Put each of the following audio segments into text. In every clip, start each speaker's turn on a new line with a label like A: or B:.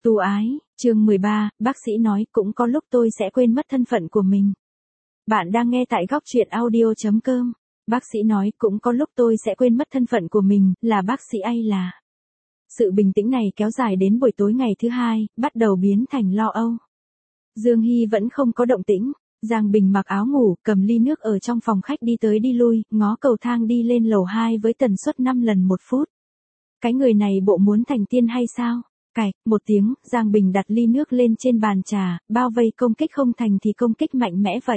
A: Tu ái, chương 13, bác sĩ nói cũng có lúc tôi sẽ quên mất thân phận của mình. Bạn đang nghe tại góc truyện audio.com. Bác sĩ nói cũng có lúc tôi sẽ quên mất thân phận của mình, là bác sĩ hay là... Sự bình tĩnh này kéo dài đến buổi tối ngày thứ hai, bắt đầu biến thành lo âu. Dương Hy vẫn không có động tĩnh. Giang Bình mặc áo ngủ, cầm ly nước ở trong phòng khách đi tới đi lui, ngó cầu thang đi lên lầu 2 với tần suất 5 lần một phút. Cái người này bộ muốn thành tiên hay sao? Cạch, một tiếng, Giang Bình đặt ly nước lên trên bàn trà, bao vây công kích không thành thì công kích mạnh mẽ vậy.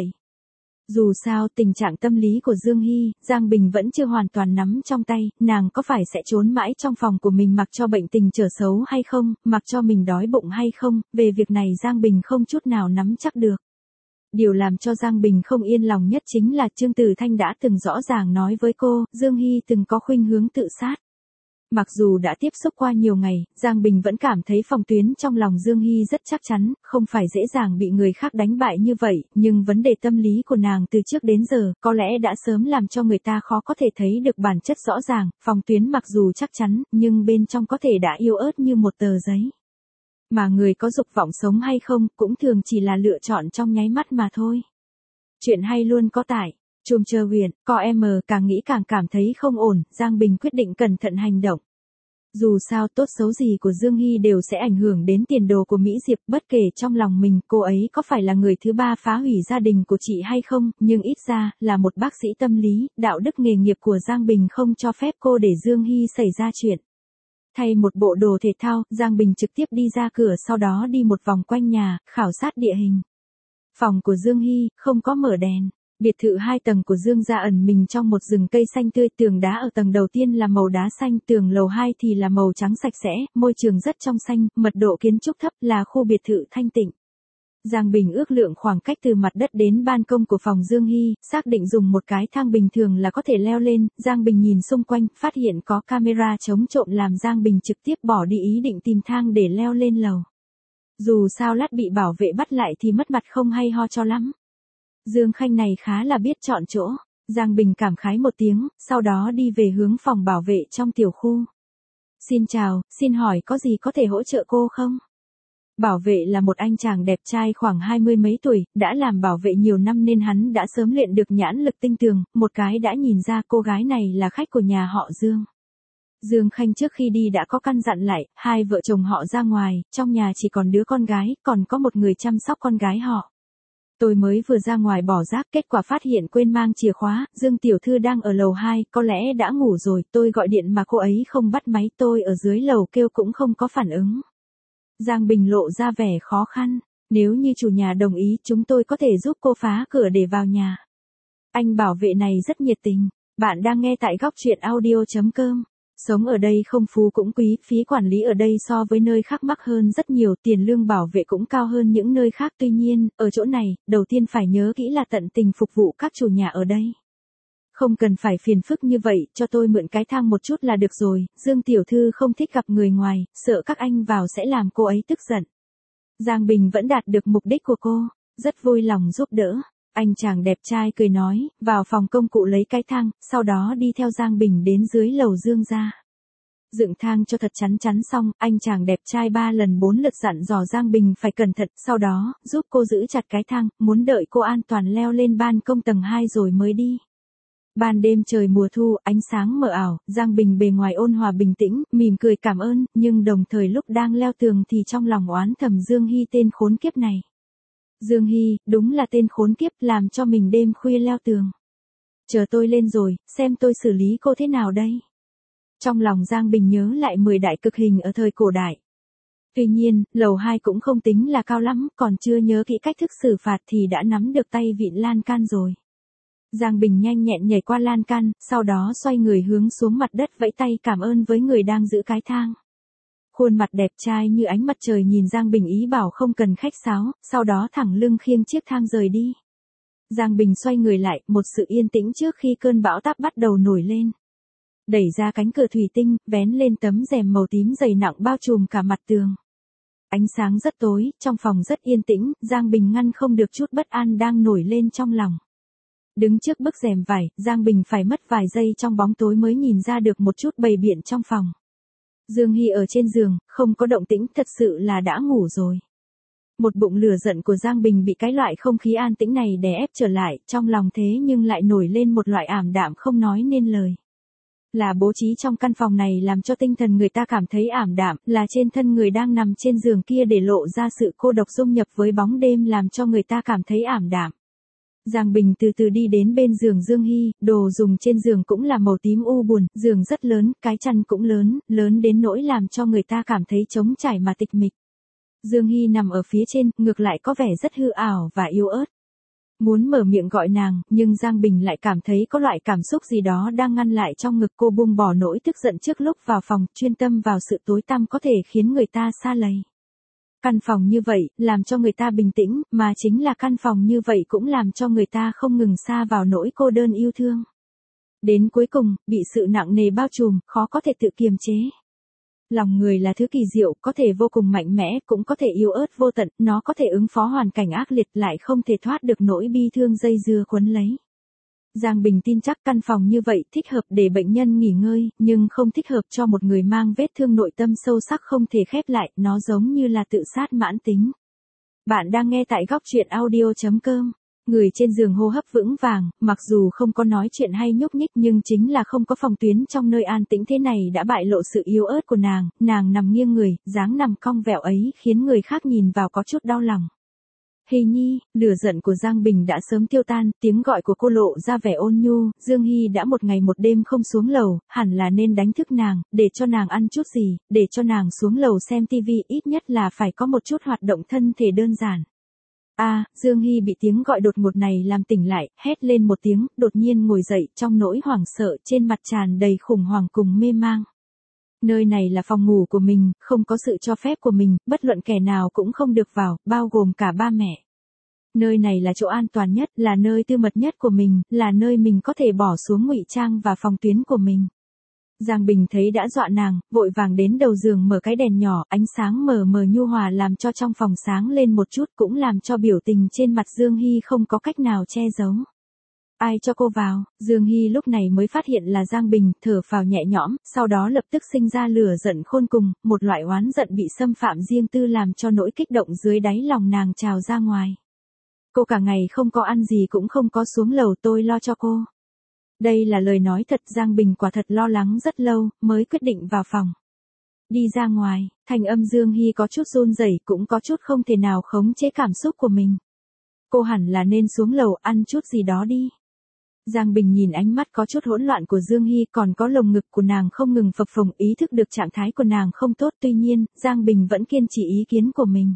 A: Dù sao tình trạng tâm lý của Dương Hy, Giang Bình vẫn chưa hoàn toàn nắm trong tay, nàng có phải sẽ trốn mãi trong phòng của mình mặc cho bệnh tình trở xấu hay không, mặc cho mình đói bụng hay không, về việc này Giang Bình không chút nào nắm chắc được. Điều làm cho Giang Bình không yên lòng nhất chính là Trương Tử Thanh đã từng rõ ràng nói với cô, Dương Hy từng có khuynh hướng tự sát. Mặc dù đã tiếp xúc qua nhiều ngày, Giang Bình vẫn cảm thấy phòng tuyến trong lòng Dương Hy rất chắc chắn, không phải dễ dàng bị người khác đánh bại như vậy, nhưng vấn đề tâm lý của nàng từ trước đến giờ, có lẽ đã sớm làm cho người ta khó có thể thấy được bản chất rõ ràng, phòng tuyến mặc dù chắc chắn, nhưng bên trong có thể đã yếu ớt như một tờ giấy. Mà người có dục vọng sống hay không, cũng thường chỉ là lựa chọn trong nháy mắt mà thôi. Chuyện hay luôn có tại Chùm Chờ Huyền, co em càng nghĩ càng cảm thấy không ổn, Giang Bình quyết định cẩn thận hành động. Dù sao tốt xấu gì của Dương Hy đều sẽ ảnh hưởng đến tiền đồ của Mỹ Diệp, bất kể trong lòng mình cô ấy có phải là người thứ ba phá hủy gia đình của chị hay không, nhưng ít ra là một bác sĩ tâm lý, đạo đức nghề nghiệp của Giang Bình không cho phép cô để Dương Hy xảy ra chuyện. Thay một bộ đồ thể thao, Giang Bình trực tiếp đi ra cửa sau đó đi một vòng quanh nhà, khảo sát địa hình. Phòng của Dương Hy, không có mở đèn. Biệt thự 2 tầng của Dương gia ẩn mình trong một rừng cây xanh tươi, tường đá ở tầng đầu tiên là màu đá xanh, tường lầu 2 thì là màu trắng sạch sẽ, môi trường rất trong xanh, mật độ kiến trúc thấp, là khu biệt thự thanh tịnh. Giang Bình ước lượng khoảng cách từ mặt đất đến ban công của phòng Dương Hy, xác định dùng một cái thang bình thường là có thể leo lên, Giang Bình nhìn xung quanh, phát hiện có camera chống trộm làm Giang Bình trực tiếp bỏ đi ý định tìm thang để leo lên lầu. Dù sao lát bị bảo vệ bắt lại thì mất mặt không hay ho cho lắm. Dương Khanh này khá là biết chọn chỗ, Giang Bình cảm khái một tiếng, sau đó đi về hướng phòng bảo vệ trong tiểu khu. Xin chào, xin hỏi có gì có thể hỗ trợ cô không? Bảo vệ là một anh chàng đẹp trai khoảng 20 mấy tuổi, đã làm bảo vệ nhiều năm nên hắn đã sớm luyện được nhãn lực tinh tường, một cái đã nhìn ra cô gái này là khách của nhà họ Dương. Dương Khanh trước khi đi đã có căn dặn lại, hai vợ chồng họ ra ngoài, trong nhà chỉ còn đứa con gái, còn có một người chăm sóc con gái họ. Tôi mới vừa ra ngoài bỏ rác, kết quả phát hiện quên mang chìa khóa, Dương tiểu thư đang ở lầu 2, có lẽ đã ngủ rồi, tôi gọi điện mà cô ấy không bắt máy, tôi ở dưới lầu kêu cũng không có phản ứng. Giang Bình lộ ra vẻ khó khăn, nếu như chủ nhà đồng ý chúng tôi có thể giúp cô phá cửa để vào nhà. Anh bảo vệ này rất nhiệt tình, bạn đang nghe tại góc truyện audio.com. Sống ở đây không phú cũng quý, phí quản lý ở đây so với nơi khác mắc hơn rất nhiều, tiền lương bảo vệ cũng cao hơn những nơi khác, tuy nhiên, ở chỗ này, đầu tiên phải nhớ kỹ là tận tình phục vụ các chủ nhà ở đây. Không cần phải phiền phức như vậy, cho tôi mượn cái thang một chút là được rồi, Dương tiểu thư không thích gặp người ngoài, sợ các anh vào sẽ làm cô ấy tức giận. Giang Bình vẫn đạt được mục đích của cô, rất vui lòng giúp đỡ. Anh chàng đẹp trai cười nói, vào phòng công cụ lấy cái thang, sau đó đi theo Giang Bình đến dưới lầu Dương gia. Dựng thang cho thật chắn chắn xong, anh chàng đẹp trai 3 lần 4 lượt dặn dò Giang Bình phải cẩn thận, sau đó, giúp cô giữ chặt cái thang, muốn đợi cô an toàn leo lên ban công tầng 2 rồi mới đi. Ban đêm trời mùa thu, ánh sáng mờ ảo, Giang Bình bề ngoài ôn hòa bình tĩnh, mỉm cười cảm ơn, nhưng đồng thời lúc đang leo tường thì trong lòng oán thầm Dương Hy tên khốn kiếp này. Dương Hy, đúng là tên khốn kiếp, làm cho mình đêm khuya leo tường. Chờ tôi lên rồi, xem tôi xử lý cô thế nào đây. Trong lòng Giang Bình nhớ lại 10 đại cực hình ở thời cổ đại. Tuy nhiên, lầu 2 cũng không tính là cao lắm, còn chưa nhớ kỹ cách thức xử phạt thì đã nắm được tay vịn lan can rồi. Giang Bình nhanh nhẹn nhảy qua lan can, sau đó xoay người hướng xuống mặt đất vẫy tay cảm ơn với người đang giữ cái thang. Khuôn mặt đẹp trai như ánh mặt trời nhìn Giang Bình ý bảo không cần khách sáo, sau đó thẳng lưng khiêng chiếc thang rời đi. Giang Bình xoay người lại, một sự yên tĩnh trước khi cơn bão táp bắt đầu nổi lên. Đẩy ra cánh cửa thủy tinh, vén lên tấm rèm màu tím dày nặng bao trùm cả mặt tường. Ánh sáng rất tối, trong phòng rất yên tĩnh, Giang Bình ngăn không được chút bất an đang nổi lên trong lòng. Đứng trước bức rèm vải, Giang Bình phải mất vài giây trong bóng tối mới nhìn ra được một chút bày biện trong phòng. Dương Hy ở trên giường, không có động tĩnh, thật sự là đã ngủ rồi. Một bụng lửa giận của Giang Bình bị cái loại không khí an tĩnh này đè ép trở lại, trong lòng thế nhưng lại nổi lên một loại ảm đạm không nói nên lời. Là bố trí trong căn phòng này làm cho tinh thần người ta cảm thấy ảm đạm, là trên thân người đang nằm trên giường kia để lộ ra sự cô độc dung nhập với bóng đêm làm cho người ta cảm thấy ảm đạm. Giang Bình từ từ đi đến bên giường Dương Hy, đồ dùng trên giường cũng là màu tím u buồn, giường rất lớn, cái chăn cũng lớn, lớn đến nỗi làm cho người ta cảm thấy trống trải mà tịch mịch. Dương Hy nằm ở phía trên, ngược lại có vẻ rất hư ảo và yếu ớt. Muốn mở miệng gọi nàng, nhưng Giang Bình lại cảm thấy có loại cảm xúc gì đó đang ngăn lại trong ngực cô, buông bỏ nỗi tức giận trước lúc vào phòng, chuyên tâm vào sự tối tăm có thể khiến người ta sa lầy. Căn phòng như vậy, làm cho người ta bình tĩnh, mà chính là căn phòng như vậy cũng làm cho người ta không ngừng sa vào nỗi cô đơn yêu thương. Đến cuối cùng, bị sự nặng nề bao trùm, khó có thể tự kiềm chế. Lòng người là thứ kỳ diệu, có thể vô cùng mạnh mẽ, cũng có thể yếu ớt vô tận, nó có thể ứng phó hoàn cảnh ác liệt lại không thể thoát được nỗi bi thương dây dưa quấn lấy. Giang Bình tin chắc căn phòng như vậy thích hợp để bệnh nhân nghỉ ngơi, nhưng không thích hợp cho một người mang vết thương nội tâm sâu sắc không thể khép lại, nó giống như là tự sát mãn tính. Bạn đang nghe tại góc truyện audio.com. Người trên giường hô hấp vững vàng, mặc dù không có nói chuyện hay nhúc nhích nhưng chính là không có phòng tuyến trong nơi an tĩnh thế này đã bại lộ sự yếu ớt của nàng nằm nghiêng người, dáng nằm cong vẹo ấy khiến người khác nhìn vào có chút đau lòng. Hy Nhi, lửa giận của Giang Bình đã sớm tiêu tan, tiếng gọi của cô lộ ra vẻ ôn nhu, Dương Hy đã một ngày một đêm không xuống lầu, hẳn là nên đánh thức nàng, để cho nàng ăn chút gì, để cho nàng xuống lầu xem tivi, ít nhất là phải có một chút hoạt động thân thể đơn giản. Dương Hy bị tiếng gọi đột ngột này làm tỉnh lại, hét lên một tiếng, đột nhiên ngồi dậy trong nỗi hoảng sợ, trên mặt tràn đầy khủng hoảng cùng mê mang. Nơi này là phòng ngủ của mình, không có sự cho phép của mình, bất luận kẻ nào cũng không được vào, bao gồm cả ba mẹ. Nơi này là chỗ an toàn nhất, là nơi tư mật nhất của mình, là nơi mình có thể bỏ xuống ngụy trang và phòng tuyến của mình. Giang Bình thấy đã dọa nàng, vội vàng đến đầu giường mở cái đèn nhỏ, ánh sáng mờ mờ nhu hòa làm cho trong phòng sáng lên một chút, cũng làm cho biểu tình trên mặt Dương Hy không có cách nào che giấu. Ai cho cô vào? Dương Hy lúc này mới phát hiện là Giang Bình, thở phào nhẹ nhõm, sau đó lập tức sinh ra lửa giận khôn cùng, một loại oán giận bị xâm phạm riêng tư làm cho nỗi kích động dưới đáy lòng nàng trào ra ngoài. Cô cả ngày không có ăn gì cũng không có xuống lầu, tôi lo cho cô. Đây là lời nói thật, Giang Bình quả thật lo lắng rất lâu, mới quyết định vào phòng. Đi ra ngoài, thanh âm Dương Hy có chút run rẩy, cũng có chút không thể nào khống chế cảm xúc của mình. Cô hẳn là nên xuống lầu ăn chút gì đó đi. Giang Bình nhìn ánh mắt có chút hỗn loạn của Dương Hy, còn có lồng ngực của nàng không ngừng phập phồng, ý thức được trạng thái của nàng không tốt, tuy nhiên, Giang Bình vẫn kiên trì ý kiến của mình.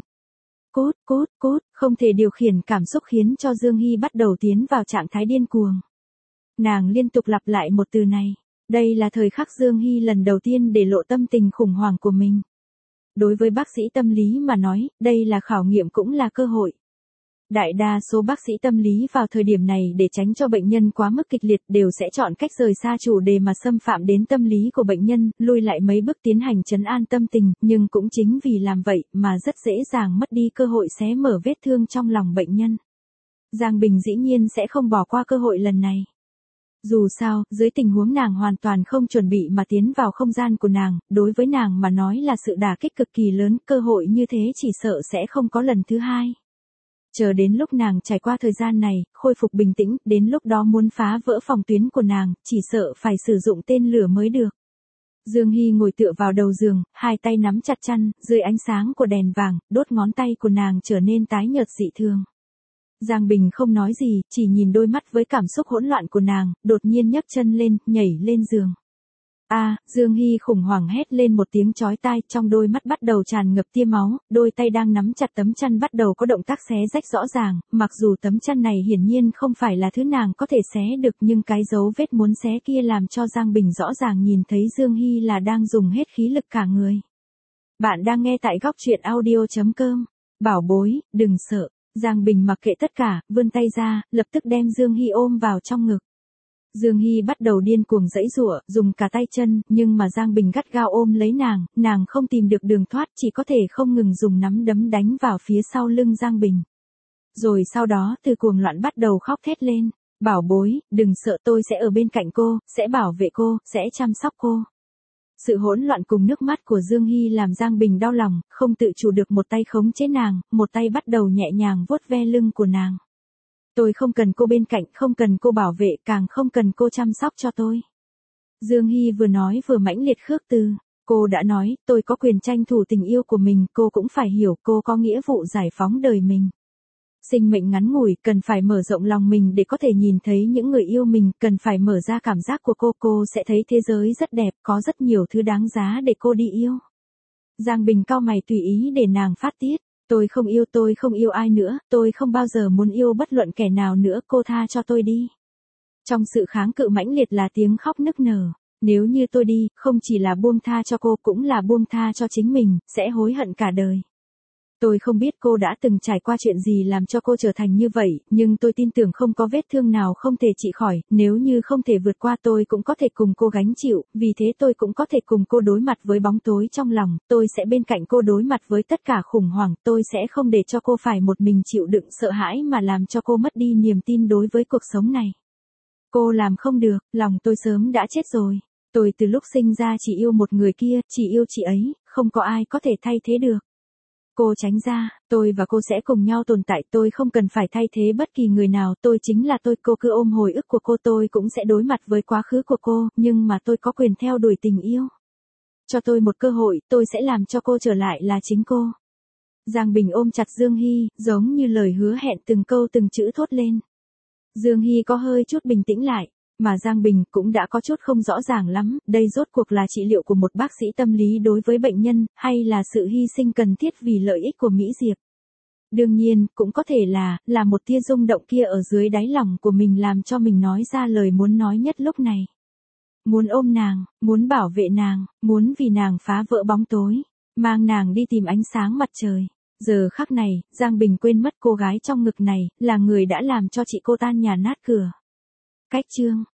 A: Cút, không thể điều khiển cảm xúc khiến cho Dương Hy bắt đầu tiến vào trạng thái điên cuồng. Nàng liên tục lặp lại một từ này. Đây là thời khắc Dương Hy lần đầu tiên để lộ tâm tình khủng hoảng của mình. Đối với bác sĩ tâm lý mà nói, đây là khảo nghiệm cũng là cơ hội. Đại đa số bác sĩ tâm lý vào thời điểm này để tránh cho bệnh nhân quá mức kịch liệt đều sẽ chọn cách rời xa chủ đề mà xâm phạm đến tâm lý của bệnh nhân, lui lại mấy bước tiến hành trấn an tâm tình, nhưng cũng chính vì làm vậy mà rất dễ dàng mất đi cơ hội xé mở vết thương trong lòng bệnh nhân. Giang Bình dĩ nhiên sẽ không bỏ qua cơ hội lần này. Dù sao, dưới tình huống nàng hoàn toàn không chuẩn bị mà tiến vào không gian của nàng, đối với nàng mà nói là sự đả kích cực kỳ lớn, cơ hội như thế chỉ sợ sẽ không có lần thứ hai. Chờ đến lúc nàng trải qua thời gian này, khôi phục bình tĩnh, đến lúc đó muốn phá vỡ phòng tuyến của nàng, chỉ sợ phải sử dụng tên lửa mới được. Dương Hy ngồi tựa vào đầu giường, hai tay nắm chặt chăn, dưới ánh sáng của đèn vàng, đốt ngón tay của nàng trở nên tái nhợt dị thường. Giang Bình không nói gì, chỉ nhìn đôi mắt với cảm xúc hỗn loạn của nàng, đột nhiên nhấc chân lên, nhảy lên giường. Dương Hy khủng hoảng hét lên một tiếng chói tai, trong đôi mắt bắt đầu tràn ngập tia máu, đôi tay đang nắm chặt tấm chăn bắt đầu có động tác xé rách rõ ràng, mặc dù tấm chăn này hiển nhiên không phải là thứ nàng có thể xé được nhưng cái dấu vết muốn xé kia làm cho Giang Bình rõ ràng nhìn thấy Dương Hy là đang dùng hết khí lực cả người. Bạn đang nghe tại góc truyện audio.com. Bảo bối, đừng sợ. Giang Bình mặc kệ tất cả, vươn tay ra, lập tức đem Dương Hy ôm vào trong ngực. Dương Hy bắt đầu điên cuồng giãy giụa, dùng cả tay chân, nhưng mà Giang Bình gắt gao ôm lấy nàng không tìm được đường thoát, chỉ có thể không ngừng dùng nắm đấm đánh vào phía sau lưng Giang Bình. Rồi sau đó từ cuồng loạn bắt đầu khóc thét lên, bảo bối, đừng sợ, tôi sẽ ở bên cạnh cô, sẽ bảo vệ cô, sẽ chăm sóc cô. Sự hỗn loạn cùng nước mắt của Dương Hy làm Giang Bình đau lòng, không tự chủ được một tay khống chế nàng, một tay bắt đầu nhẹ nhàng vuốt ve lưng của nàng. Tôi không cần cô bên cạnh, không cần cô bảo vệ, càng không cần cô chăm sóc cho tôi. Dương Hy vừa nói vừa mãnh liệt khước từ. Cô đã nói, tôi có quyền tranh thủ tình yêu của mình, cô cũng phải hiểu cô có nghĩa vụ giải phóng đời mình. Sinh mệnh ngắn ngủi, cần phải mở rộng lòng mình để có thể nhìn thấy những người yêu mình, cần phải mở ra cảm giác của cô sẽ thấy thế giới rất đẹp, có rất nhiều thứ đáng giá để cô đi yêu. Giang Bình cau mày tùy ý để nàng phát tiết, tôi không yêu ai nữa, tôi không bao giờ muốn yêu bất luận kẻ nào nữa, cô tha cho tôi đi. Trong sự kháng cự mãnh liệt là tiếng khóc nức nở, nếu như tôi đi, không chỉ là buông tha cho cô cũng là buông tha cho chính mình, sẽ hối hận cả đời. Tôi không biết cô đã từng trải qua chuyện gì làm cho cô trở thành như vậy, nhưng tôi tin tưởng không có vết thương nào không thể trị khỏi, nếu như không thể vượt qua tôi cũng có thể cùng cô gánh chịu, vì thế tôi cũng có thể cùng cô đối mặt với bóng tối trong lòng, tôi sẽ bên cạnh cô đối mặt với tất cả khủng hoảng, tôi sẽ không để cho cô phải một mình chịu đựng sợ hãi mà làm cho cô mất đi niềm tin đối với cuộc sống này. Cô làm không được, lòng tôi sớm đã chết rồi. Tôi từ lúc sinh ra chỉ yêu một người kia, chỉ yêu chị ấy, không có ai có thể thay thế được. Cô tránh ra, tôi và cô sẽ cùng nhau tồn tại, tôi không cần phải thay thế bất kỳ người nào, tôi chính là tôi, cô cứ ôm hồi ức của cô, tôi cũng sẽ đối mặt với quá khứ của cô, nhưng mà tôi có quyền theo đuổi tình yêu. Cho tôi một cơ hội, tôi sẽ làm cho cô trở lại là chính cô. Giang Bình ôm chặt Dương Hy, giống như lời hứa hẹn từng câu từng chữ thốt lên. Dương Hy có hơi chút bình tĩnh lại. Mà Giang Bình cũng đã có chút không rõ ràng lắm, đây rốt cuộc là trị liệu của một bác sĩ tâm lý đối với bệnh nhân, hay là sự hy sinh cần thiết vì lợi ích của Mỹ Diệp. Đương nhiên, cũng có thể là một tia rung động kia ở dưới đáy lòng của mình làm cho mình nói ra lời muốn nói nhất lúc này. Muốn ôm nàng, muốn bảo vệ nàng, muốn vì nàng phá vỡ bóng tối, mang nàng đi tìm ánh sáng mặt trời. Giờ khắc này, Giang Bình quên mất cô gái trong ngực này, là người đã làm cho chị cô tan nhà nát cửa. Cách chương